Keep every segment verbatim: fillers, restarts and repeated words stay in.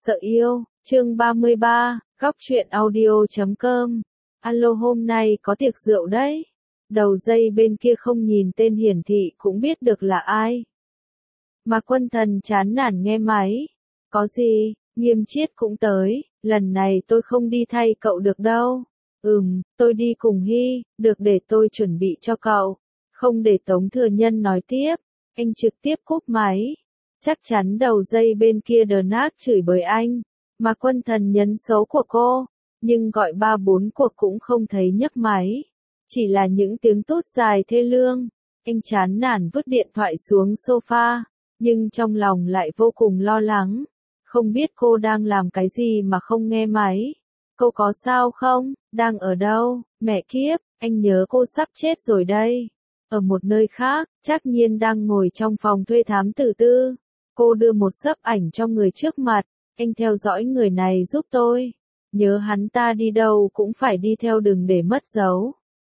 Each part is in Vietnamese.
Sợ yêu, chương ba mươi ba, góc truyện audio chấm com. Alo, hôm nay có tiệc rượu đấy. Đầu dây bên kia không nhìn tên hiển thị cũng biết được là ai. Mà Quân Thần chán nản nghe máy. Có gì, Nghiêm Chiết cũng tới, lần này tôi không đi thay cậu được đâu. Ừm, tôi đi cùng Hy, được để tôi chuẩn bị cho cậu. Không để Tống Thừa Nhân nói tiếp, anh trực tiếp cúp máy. Chắc chắn đầu dây bên kia đờ nát chửi bới anh, mà Quân Thần nhấn số của cô, nhưng gọi ba bốn cuộc cũng không thấy nhấc máy. Chỉ là những tiếng tút dài thê lương. Anh chán nản vứt điện thoại xuống sofa, nhưng trong lòng lại vô cùng lo lắng. Không biết cô đang làm cái gì mà không nghe máy. Cô có sao không? Đang ở đâu? Mẹ kiếp, anh nhớ cô sắp chết rồi đây. Ở một nơi khác, Trác Nhiên đang ngồi trong phòng thuê thám tử tư. Cô đưa một xấp ảnh cho người trước mặt. Anh theo dõi người này giúp tôi. Nhớ hắn ta đi đâu cũng phải đi theo đừng để mất dấu.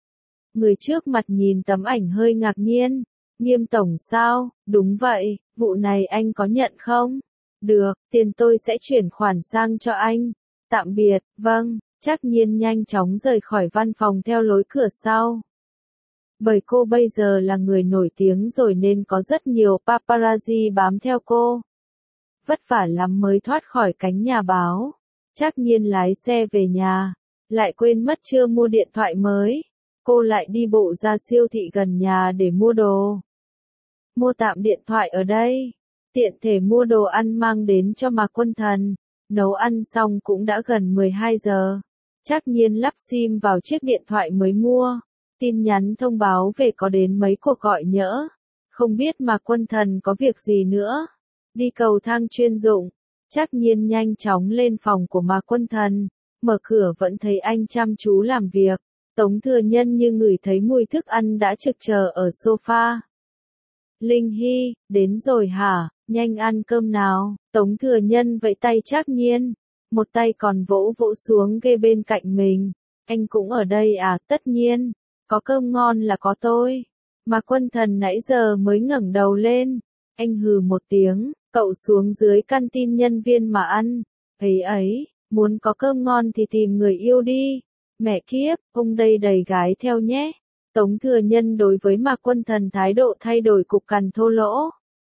Người trước mặt nhìn tấm ảnh hơi ngạc nhiên. Nghiêm tổng sao? Đúng vậy, vụ này anh có nhận không? Được, tiền tôi sẽ chuyển khoản sang cho anh. Tạm biệt, vâng. Trác Nhiên nhanh chóng rời khỏi văn phòng theo lối cửa sau. Bởi cô bây giờ là người nổi tiếng rồi nên có rất nhiều paparazzi bám theo cô. Vất vả lắm mới thoát khỏi cánh nhà báo. Trác Nhiên lái xe về nhà, lại quên mất chưa mua điện thoại mới. Cô lại đi bộ ra siêu thị gần nhà để mua đồ. Mua tạm điện thoại ở đây, tiện thể mua đồ ăn mang đến cho Mạc Quân Thần. Nấu ăn xong cũng đã gần mười hai giờ. Trác Nhiên lắp sim vào chiếc điện thoại mới mua. Tin nhắn thông báo về có đến mấy cuộc gọi nhỡ. Không biết Mạc Quân Thần có việc gì nữa. Đi cầu thang chuyên dụng. Trác Nhiên nhanh chóng lên phòng của Mạc Quân Thần. Mở cửa vẫn thấy anh chăm chú làm việc. Tống Thừa Nhân như ngửi thấy mùi thức ăn đã trực chờ ở sofa. Linh Hy, đến rồi hả? Nhanh ăn cơm nào. Tống Thừa Nhân vẫy tay Trác Nhiên. Một tay còn vỗ vỗ xuống ghế bên cạnh mình. Anh cũng ở đây à? Tất nhiên. Có cơm ngon là có tôi. Mà Quân Thần nãy giờ mới ngẩng đầu lên. Anh hừ một tiếng, cậu xuống dưới canteen nhân viên mà ăn. Ấy ấy, muốn có cơm ngon thì tìm người yêu đi. Mẹ kiếp, ông đây đầy gái theo nhé. Tống Thừa Nhân đối với Mạc Quân Thần thái độ thay đổi cục cằn thô lỗ.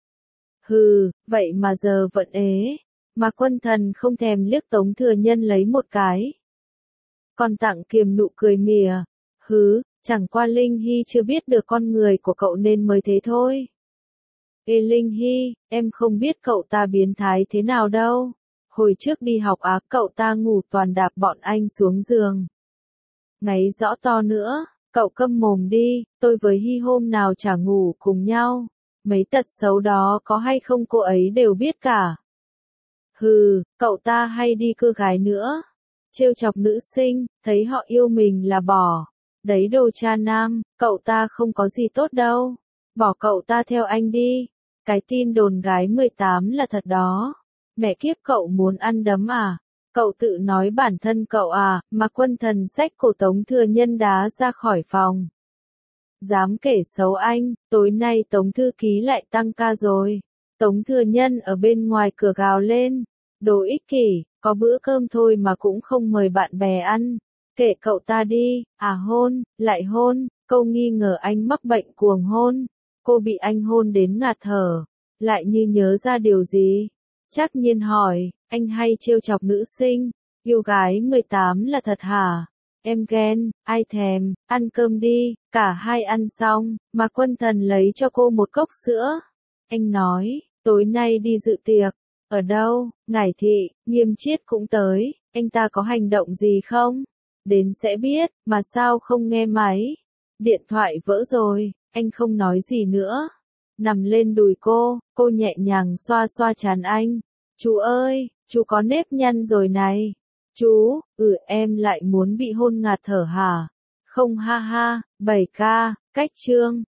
Hừ, vậy mà giờ vẫn ế. Mạc Quân Thần không thèm liếc Tống Thừa Nhân lấy một cái. Còn tặng kiềm nụ cười mỉa. Hứ, chẳng qua Linh Hy chưa biết được con người của cậu nên mới thế thôi. Ê Linh Hy, em không biết cậu ta biến thái thế nào đâu. Hồi trước đi học á, cậu ta ngủ toàn đạp bọn anh xuống giường. Ngáy rõ to nữa, cậu câm mồm đi, tôi với Hy hôm nào chả ngủ cùng nhau. Mấy tật xấu đó có hay không cô ấy đều biết cả. Hừ, cậu ta hay đi cưa gái nữa. Trêu chọc nữ sinh, thấy họ yêu mình là bỏ. Đấy đồ cha nam, cậu ta không có gì tốt đâu. Bỏ cậu ta theo anh đi. Cái tin đồn gái mười tám là thật đó. Mẹ kiếp, cậu muốn ăn đấm à? Cậu tự nói bản thân cậu à? Mà Quân Thần xách cổ Tống Thừa Nhân đá ra khỏi phòng. Dám kể xấu anh, tối nay Tống thư ký lại tăng ca rồi. Tống Thừa Nhân ở bên ngoài cửa gào lên. Đồ ích kỷ, có bữa cơm thôi mà cũng không mời bạn bè ăn. Kệ cậu ta đi. À hôn, lại hôn. Câu nghi ngờ anh mắc bệnh cuồng hôn. Cô bị anh hôn đến ngạt thở. Lại như nhớ ra điều gì. Trác Nhiên hỏi, anh hay trêu chọc nữ sinh. Yêu gái mười tám là thật hả? Em ghen, ai thèm, ăn cơm đi. Cả hai ăn xong, mà Quân Thần lấy cho cô một cốc sữa. Anh nói, tối nay đi dự tiệc. Ở đâu? Ngải Thị. Nghiêm Chiết cũng tới. Anh ta có hành động gì không? Đến sẽ biết, mà sao không nghe máy? Điện thoại vỡ rồi, anh không nói gì nữa. Nằm lên đùi cô, cô nhẹ nhàng xoa xoa trán anh. Chú ơi, chú có nếp nhăn rồi này. Chú, ừ em lại muốn bị hôn ngạt thở hả? Không ha ha, bảy ca, cách chương.